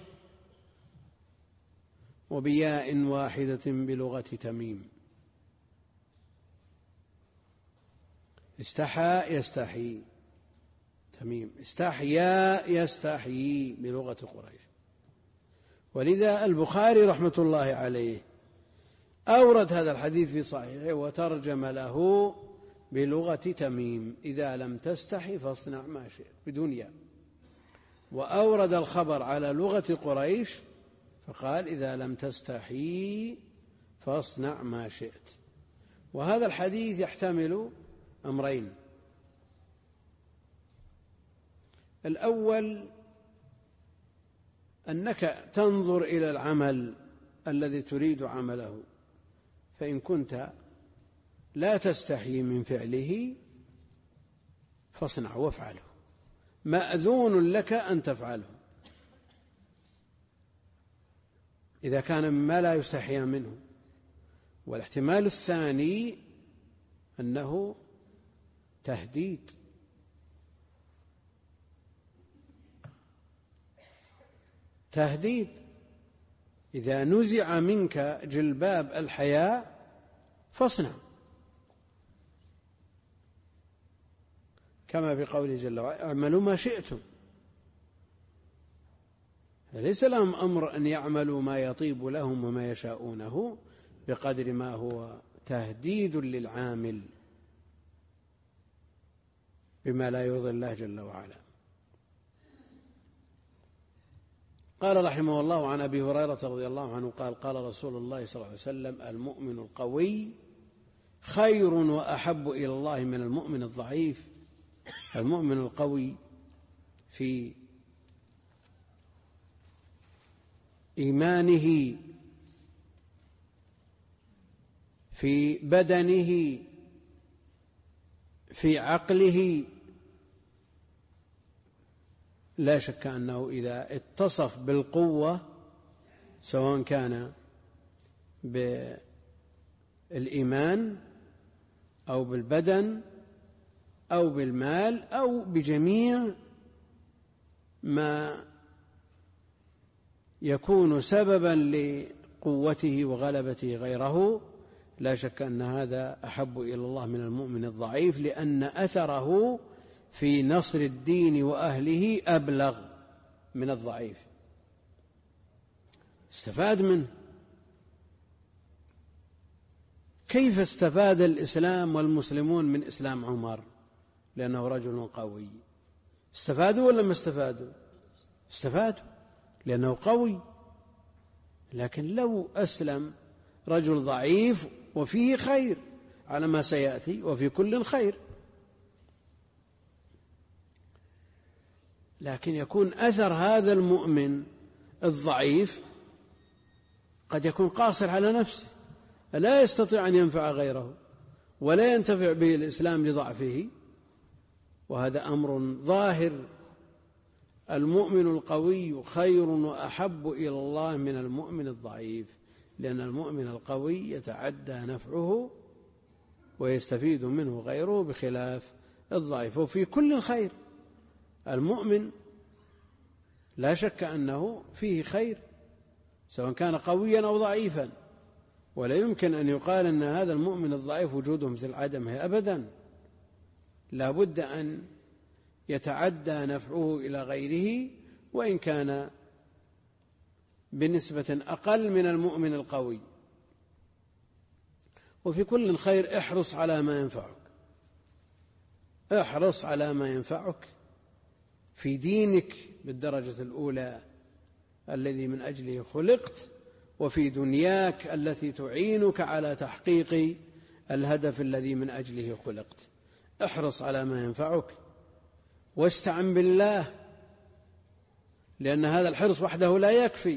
وبياء واحدة بلغة تميم. استحى يستحي تميم، استحيا يستحيي بلغة قريش. ولذا البخاري رحمة الله عليه أورد هذا الحديث في صحيحه وترجم له بلغة تميم: إذا لم تستحي فاصنع ما شئت، بدون ياء. وأورد الخبر على لغة قريش فقال: إذا لم تستحي فاصنع ما شئت. وهذا الحديث يحتمل أمرين: الأول أنك تنظر إلى العمل الذي تريد عمله، فإن كنت لا تستحي من فعله فاصنع وافعله، مأذون لك أن تفعله إذا كان مما لا يستحي منه. والاحتمال الثاني أنه تهديد، إذا نزع منك جلباب الحياء فاصنع، كما في قوله جل وعلا: اعملوا ما شئتم. ليس لهم أمر أن يعملوا ما يطيب لهم وما يشاءونه، بقدر ما هو تهديد للعامل بما لا يرضي الله جل وعلا. قال رحمه الله: عن أبي هريرة رضي الله عنه قال: قال رسول الله صلى الله عليه وسلم: المؤمن القوي خير وأحب إلى الله من المؤمن الضعيف. المؤمن القوي في إيمانه، في بدنه، في عقله، لا شك أنه إذا اتصف بالقوة، سواء كان بالإيمان أو بالبدن أو بالمال أو بجميع ما يكون سببا لقوته وغلبته غيره، لا شك أن هذا أحب إلى الله من المؤمن الضعيف، لأن أثره في نصر الدين وأهله أبلغ من الضعيف، استفاد منه. كيف استفاد الإسلام والمسلمون من إسلام عمر؟ لأنه رجل قوي. استفادوا ولا ما استفادوا؟ استفادوا لأنه قوي. لكن لو أسلم رجل ضعيف وفيه خير على ما سيأتي، وفي كل خير، لكن يكون أثر هذا المؤمن الضعيف قد يكون قاصر على نفسه، لا يستطيع أن ينفع غيره ولا ينتفع به الإسلام لضعفه، وهذا أمر ظاهر. المؤمن القوي خير وأحب إلى الله من المؤمن الضعيف، لأن المؤمن القوي يتعدى نفعه ويستفيد منه غيره، بخلاف الضعيف. وفي كل خير، المؤمن لا شك أنه فيه خير سواء كان قويا أو ضعيفا، ولا يمكن أن يقال أن هذا المؤمن الضعيف وجوده مثل عدمه أبدا. لا بد أن يتعدى نفعه إلى غيره، وإن كان بنسبة أقل من المؤمن القوي. وفي كل خير احرص على ما ينفعك، احرص على ما ينفعك في دينك بالدرجة الأولى الذي من أجله خلقت، وفي دنياك التي تعينك على تحقيق الهدف الذي من أجله خلقت. احرص على ما ينفعك، واستعن بالله، لأن هذا الحرص وحده لا يكفي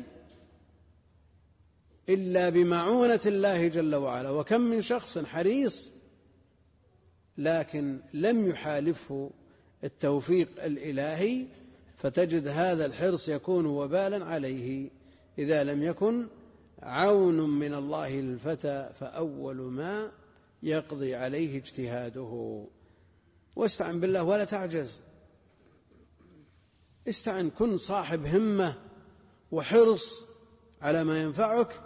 إلا بمعونة الله جل وعلا. وكم من شخص حريص لكن لم يحالفه التوفيق الإلهي، فتجد هذا الحرص يكون وبالا عليه إذا لم يكن عون من الله للفتى، فأول ما يقضي عليه اجتهاده. واستعن بالله ولا تعجز، استعن، كن صاحب همة وحرص على ما ينفعك،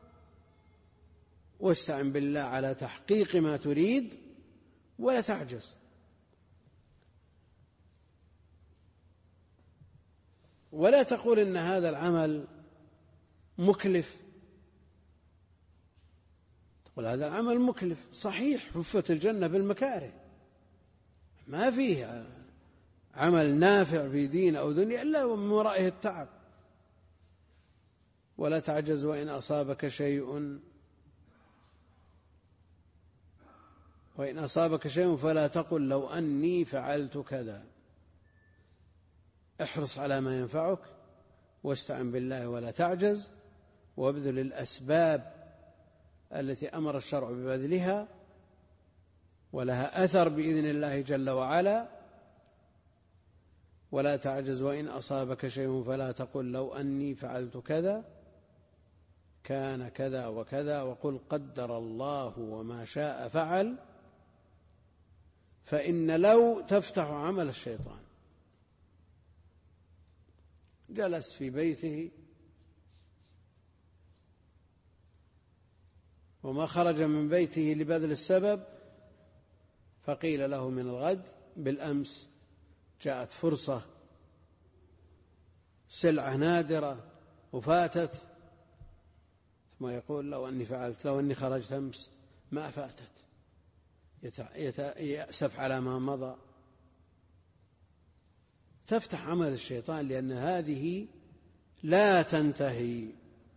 واستعن بالله على تحقيق ما تريد ولا تعجز. ولا تقول إن هذا العمل مكلف، تقول هذا العمل مكلف، صحيح حفت الجنة بالمكاره، ما فيه عمل نافع في دين أو دنيا إلا ومن ورائه التعب. ولا تعجز وإن أصابك شيء فلا تقل لو أني فعلت كذا. احرص على ما ينفعك واستعن بالله ولا تعجز، وابذل الأسباب التي أمر الشرع ببذلها ولها أثر بإذن الله جل وعلا. ولا تعجز وإن أصابك شيء فلا تقل لو أني فعلت كذا كان كذا وكذا، وقل قدر الله وما شاء فعل، فإن لو تفتح عمل الشيطان. جلس في بيته وما خرج من بيته لبذل السبب، فقيل له من الغد بالأمس جاءت فرصة، سلعة نادرة وفاتت، ثم يقول لو أني فعلت، لو أني خرجت أمس ما فاتت، يأسف على ما مضى. تفتح عمل الشيطان، لأن هذه لا تنتهي،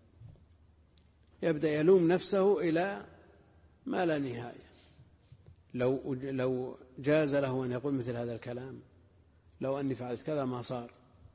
يبدأ يلوم نفسه إلى ما لا نهاية. لو جاز له أن يقول مثل هذا الكلام، لو أني فعلت كذا ما صار.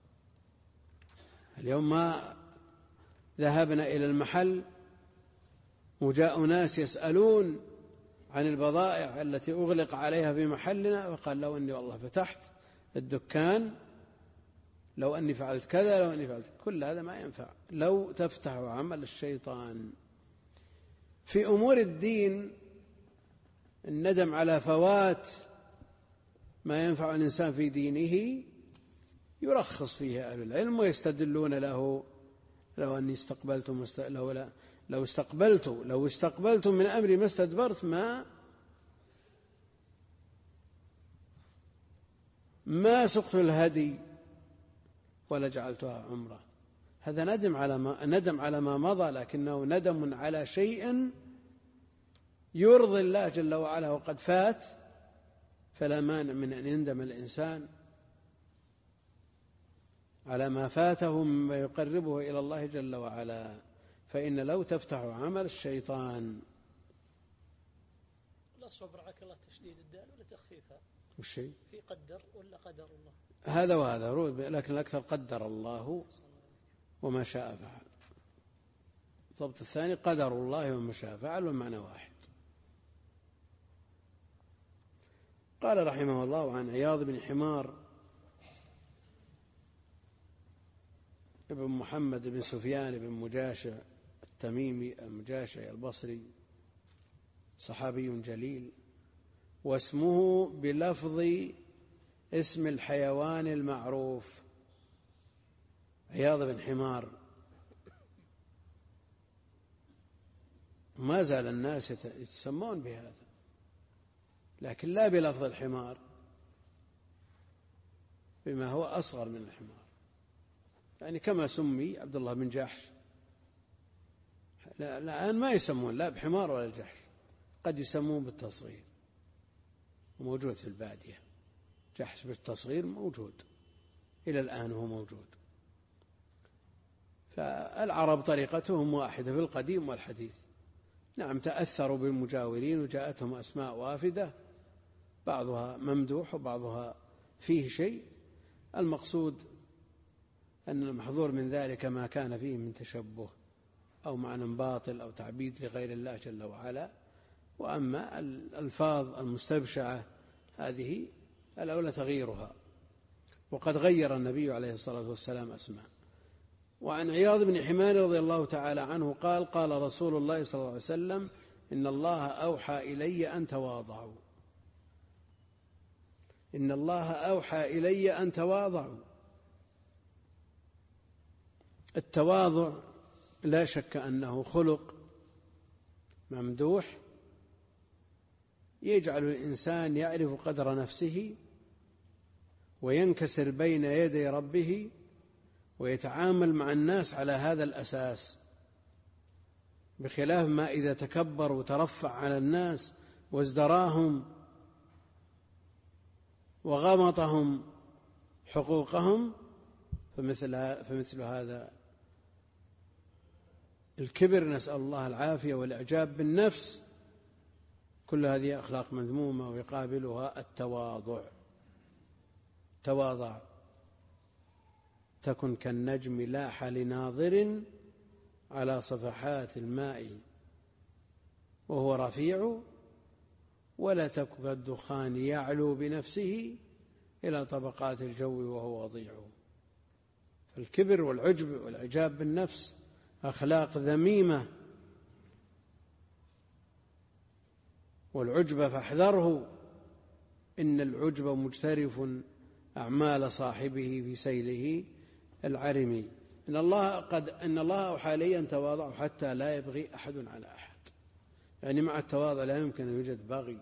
اليوم ما ذهبنا إلى المحل وجاء ناس يسألون عن البضائع التي أغلق عليها في محلنا، وقال لو أني والله فتحت الدكان، لو أني فعلت كذا، لو أني فعلت كل هذا ما ينفع. لو تفتح عمل الشيطان في أمور الدين. الندم على فوات ما ينفع الإنسان في دينه يرخص فيه أهل العلم ويستدلون له، لو أني لو استقبلت من أمري ما استدبرت ما سقت الهدي ولا جعلتها عمرة. هذا ندم على ما مضى، لكنه ندم على شيء يرضي الله جل وعلا وقد فات، فلا مانع من أن يندم الإنسان على ما فاته مما يقربه إلى الله جل وعلا. فإن لو تفتح عمل الشيطان. الأصل برعاك الله تشديد الدال ولا تخفيفها؟ والشيء في قدر ولا قدر الله؟ هذا وهذا، لكن الأكثر قدر الله وما شاء فعل. الضبط الثاني قدر الله وما شاء فعل، والمعنى واحد. قال رحمه الله عن عياض بن حمار ابن محمد بن سفيان بن مجاشع التميمي المجاشعي البصري، صحابي جليل، واسمه بلفظ اسم الحيوان المعروف، عياض بن حمار. ما زال الناس يتسمون بهذا، لكن لا بلفظ الحمار، بما هو أصغر من الحمار، يعني كما سمي عبد الله بن جحش. الآن ما يسمون لا بحمار ولا الجحش، قد يسمون بالتصغير، وموجود في البادية جحش بالتصغير موجود إلى الآن، هو موجود. فالعرب طريقتهم واحدة في القديم والحديث. نعم، تأثروا بالمجاورين وجاءتهم أسماء وافدة، بعضها ممدوح وبعضها فيه شيء. المقصود أن المحظور من ذلك ما كان فيه من تشبه أو معنى باطل أو تعبيد لغير الله جل وعلا. وأما الألفاظ المستبشعة هذه الأولى تغييرها، وقد غير النبي عليه الصلاة والسلام أسماء. وعن عياض بن حمار رضي الله تعالى عنه قال: قال رسول الله صلى الله عليه وسلم: إن الله أوحى إلي أن تواضعوا. إن الله أوحى إلي أن تواضعوا. التواضع لا شك أنه خلق ممدوح يجعل الإنسان يعرف قدر نفسه وينكسر بين يدي ربه ويتعامل مع الناس على هذا الأساس، بخلاف ما إذا تكبر وترفع على الناس وازدراهم وغمطهم حقوقهم، فمثل هذا الكبر نسأل الله العافية والإعجاب بالنفس، كل هذه أخلاق مذمومة ويقابلها التواضع. تواضع تكن كالنجم لاح لناظر على صفحات الماء وهو رفيع، ولا تكن كالدخان يعلو بنفسه إلى طبقات الجو وهو وضيع. فالكبر والعجب والإعجاب بالنفس أخلاق ذميمة، والعجب فاحذره، إن العجب مجترف أعمال صاحبه في سيله العرم. إن الله أوحى لي أن تواضعوا حتى لا يبغي أحد على أحد. يعني مع التواضع لا يمكن أن يوجد بغي.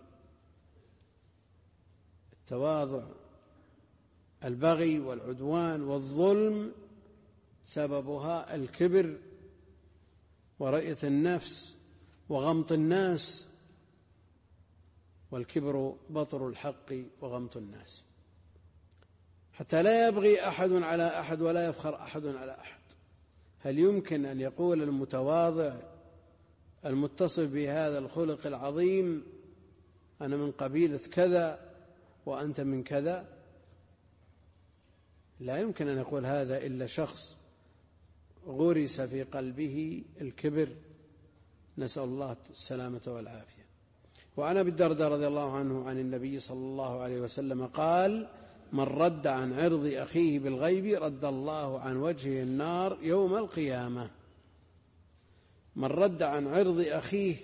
التواضع البغي والعدوان والظلم سببها الكبر ورؤية النفس وغمط الناس، والكبر بطر الحق وغمط الناس، حتى لا يبغي أحد على أحد ولا يفخر أحد على أحد. هل يمكن أن يقول المتواضع المتصف بهذا الخلق العظيم: أنا من قبيلة كذا وأنت من كذا؟ لا يمكن أن يقول هذا إلا شخص غرس في قلبه الكبر، نسأل الله السلامة والعافية. وعن أبي الدرداء رضي الله عنه عن النبي صلى الله عليه وسلم قال: من رد عن عرض أخيه بالغيب رد الله عن وجهه النار يوم القيامة. من رد عن عرض أخيه،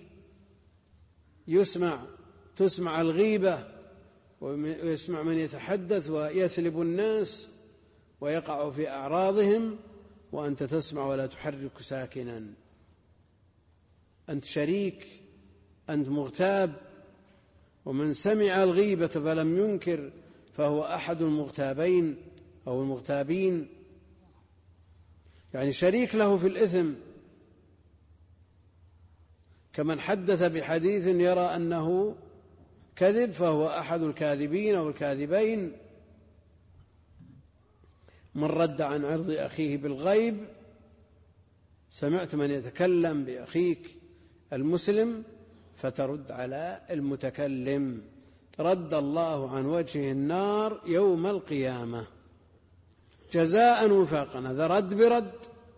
تسمع الغيبة ويسمع من يتحدث ويثلب الناس ويقع في أعراضهم، وأنت تسمع ولا تحرك ساكنا. أنت شريك، أنت مغتاب. ومن سمع الغيبة فلم ينكر فهو أحد المغتابين أو المغتابين، يعني شريك له في الإثم. كمن حدث بحديث يرى أنه كذب فهو أحد الكاذبين أو الكاذبين. من رد عن عرض أخيه بالغيب، سمعت من يتكلم بأخيك المسلم فترد على المتكلم، رد الله عن وجهه النار يوم القيامة جزاء وفاقا. هذا رد برد.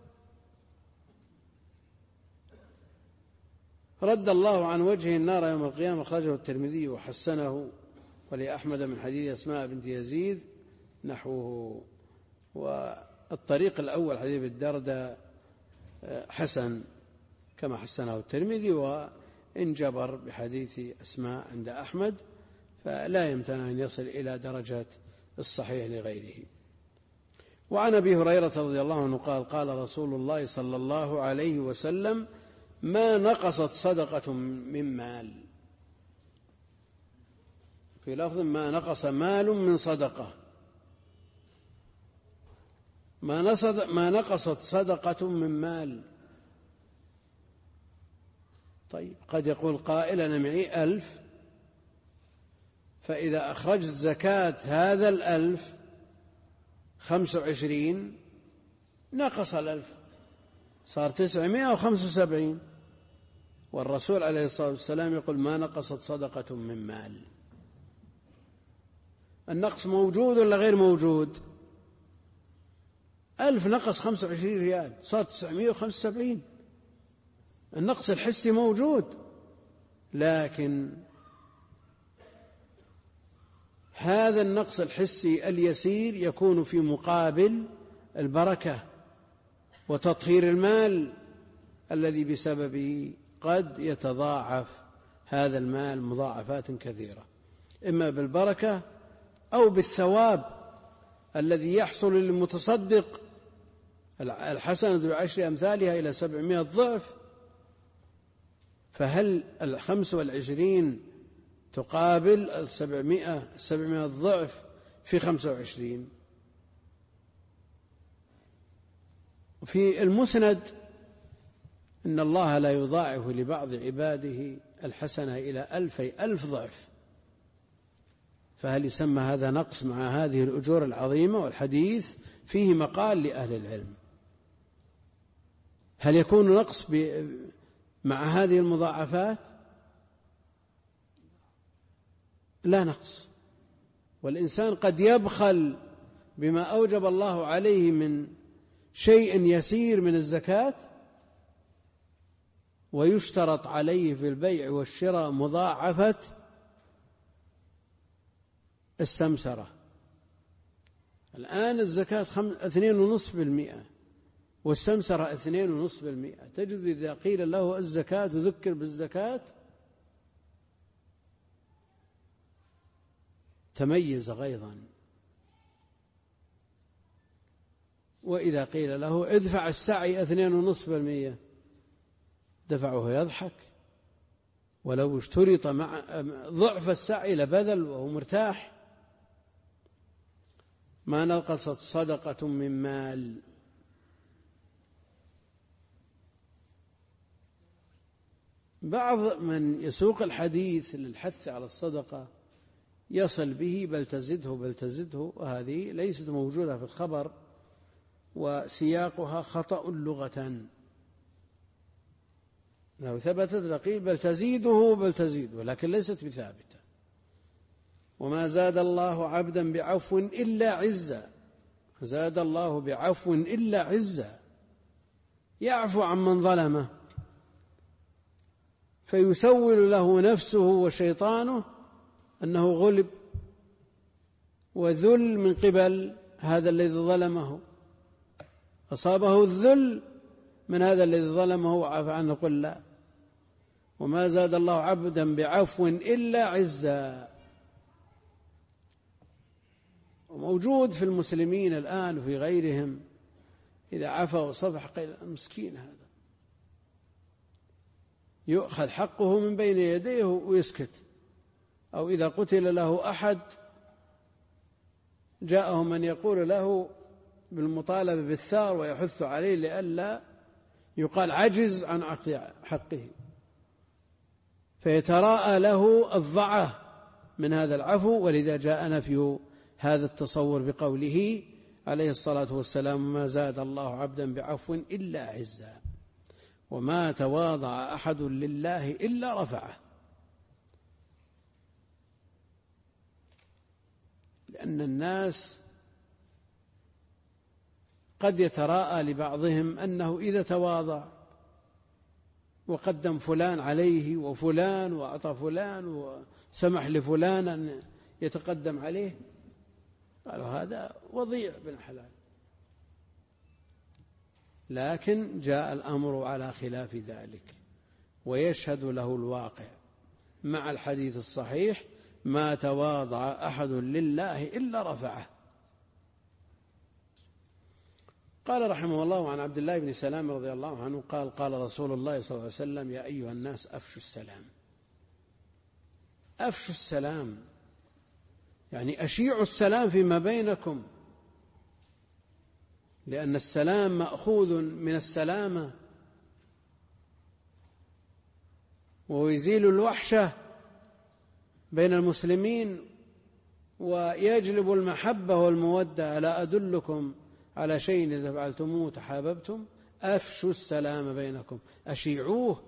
رد الله عن وجهه النار يوم القيامة، أخرجه الترمذي وحسنه، ولأحمد من حديث أسماء بنت يزيد نحوه. والطريق الأول حديث الدرداء حسن كما حسنه الترمذي، وإن جبر بحديث أسماء عند أحمد فلا يمتنع أن يصل إلى درجة الصحيح لغيره. وعن أبي هريرة رضي الله عنه قال: قال رسول الله صلى الله عليه وسلم: ما نقصت صدقة من مال. في لفظ: ما نقص مال من صدقة. ما نقصت صدقة من مال. طيب، قد يقول قائل: أنا معي 1000، فإذا أخرجت زكاة هذا 1000 25 نقص 1000 صار 975. والرسول عليه الصلاة والسلام يقول: ما نقصت صدقة من مال. النقص موجود ولا غير موجود؟ 1000 نقص 25 ريال صار 975. النقص الحسي موجود، لكن هذا النقص الحسي اليسير يكون في مقابل البركة وتطهير المال الذي بسببه قد يتضاعف هذا المال مضاعفات كثيرة، إما بالبركة أو بالثواب الذي يحصل للمتصدق. الحسنة بعشر أمثالها إلى 700 ضعف، فهل 25 تقابل 700 ضعف في 25؟ في المسند إن الله لا يضاعف لبعض عباده الحسنة إلى 2000 ضعف، فهل يسمى هذا نقص مع هذه الأجور العظيمة؟ والحديث فيه مقال لأهل العلم، هل يكون نقص مع هذه المضاعفات؟ لا نقص. والإنسان قد يبخل بما أوجب الله عليه من شيء يسير من الزكاة، ويشترط عليه في البيع والشراء مضاعفة السمسرة. الآن الزكاة 2.5%، والسمسرة 2.5%. تجد إذا قيل له الزكاة ذكر بالزكاة تميز غيظا، وإذا قيل له ادفع السعي 2.5% دفعه يضحك، ولو اشترط مع ضعف السعي لبذل وهو مرتاح. ما نقصت صدقة من مال. بعض من يسوق الحديث للحث على الصدقة يصل به بل تزده، وهذه ليست موجودة في الخبر، وسياقها خطأ لغة. لو ثبتت لقيل بل تزيده، لكن ليست بثابتة. وما زاد الله عبدا بعفو إلا عزا، زاد الله بعفو إلا عزا، يعفو عن من ظلمه، فيسول له نفسه وشيطانه أنه غلب وذل من قبل هذا الذي ظلمه، أصابه الذل من هذا الذي ظلمه وعفى عنه. قل لا، وما زاد الله عبدا بعفو إلا عزا. وموجود في المسلمين الآن وفي غيرهم إذا عفى وصفح قيل المسكين هذا يؤخذ حقه من بين يديه ويسكت، أو إذا قتل له أحد جاءه من يقول له بالمطالبة بالثار ويحث عليه لئلا يقال عجز عن عقد حقه، فيتراءى له الضعة من هذا العفو. ولذا جاء نفي هذا التصور بقوله عليه الصلاة والسلام: ما زاد الله عبدا بعفو إلا عزا، وما تواضع أحد لله إلا رفعه. لأن الناس قد يتراءى لبعضهم أنه إذا تواضع وقدم فلان عليه وفلان وأعطى فلان وسمح لفلان أن يتقدم عليه، قالوا هذا وضيع بن حلال. لكن جاء الأمر على خلاف ذلك، ويشهد له الواقع مع الحديث الصحيح: ما تواضع أحد لله إلا رفعه. قال رحمه الله عن عبد الله بن سلام رضي الله عنه قال: قال رسول الله صلى الله عليه وسلم: يا أيها الناس أفشوا السلام. أفشوا السلام يعني أشيعوا السلام فيما بينكم، لأن السلام مأخوذ من السلامة، ويزيل الوحشة بين المسلمين ويجلب المحبة والمودة. ألا أدلكم على شيء إذا فعلتموه تحاببتم؟ أفشوا السلام بينكم، أشيعوه.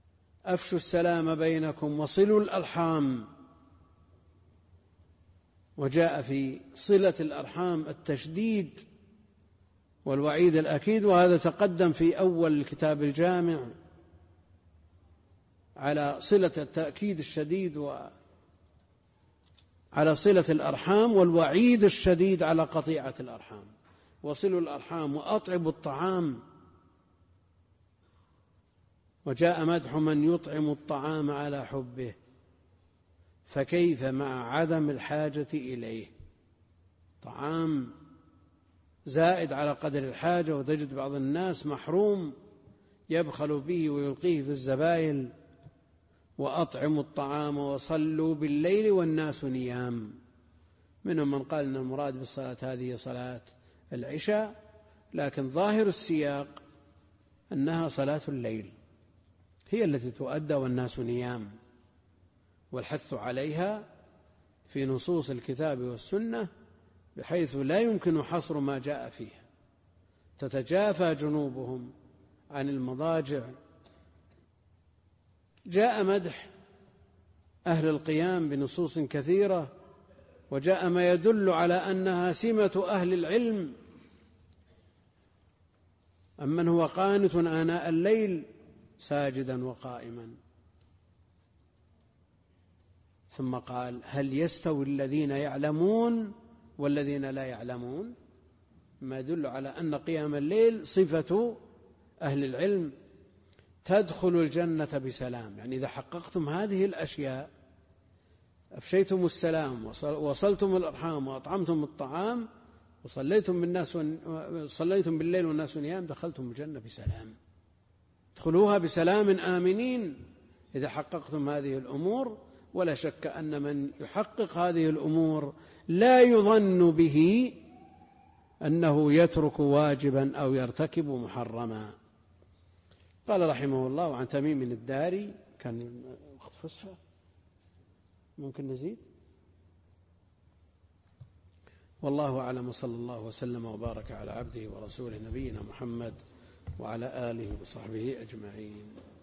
أفشوا السلام بينكم وصلوا الأرحام. وجاء في صلة الأرحام التشديد والوعيد الأكيد، وهذا تقدم في أول الكتاب الجامع على صلة التأكيد الشديد وعلى صلة الأرحام، والوعيد الشديد على قطيعة الأرحام. وصلوا الأرحام وأطعموا الطعام، وجاء مدح من يطعم الطعام على حبه، فكيف مع عدم الحاجة إليه؟ طعام زائد على قدر الحاجة، وتجد بعض الناس محروم يبخل به ويلقيه في الزبائن. وأطعموا الطعام وصلوا بالليل والناس نيام. منهم من قال إن المراد بالصلاة هذه صلاة العشاء، لكن ظاهر السياق أنها صلاة الليل هي التي تؤدى والناس نيام، والحث عليها في نصوص الكتاب والسنة بحيث لا يمكن حصر ما جاء فيها. تتجافى جنوبهم عن المضاجع. جاء مدح أهل القيام بنصوص كثيرة، وجاء ما يدل على أنها سمة أهل العلم، أمن هو قانت آناء الليل ساجدا وقائما. ثم قال: هل يستوي الذين يعلمون والذين لا يعلمون؟ ما يدل على أن قيام الليل صفة أهل العلم. تدخل الجنة بسلام، يعني إذا حققتم هذه الأشياء، أفشيتم السلام وصلتم الأرحام وأطعمتم الطعام وصليتم بالليل والناس نيام، دخلتم الجنة بسلام. ادخلوها بسلام آمنين إذا حققتم هذه الأمور. ولا شك أن من يحقق هذه الأمور لا يظن به أنه يترك واجبا أو يرتكب محرما. قال رحمه الله: وعن تميم الداري. كان وقت فسحة، ممكن نزيد؟ والله أعلم، وصلى الله وسلم وبارك على عبده ورسوله نبينا محمد وعلى آله وصحبه أجمعين.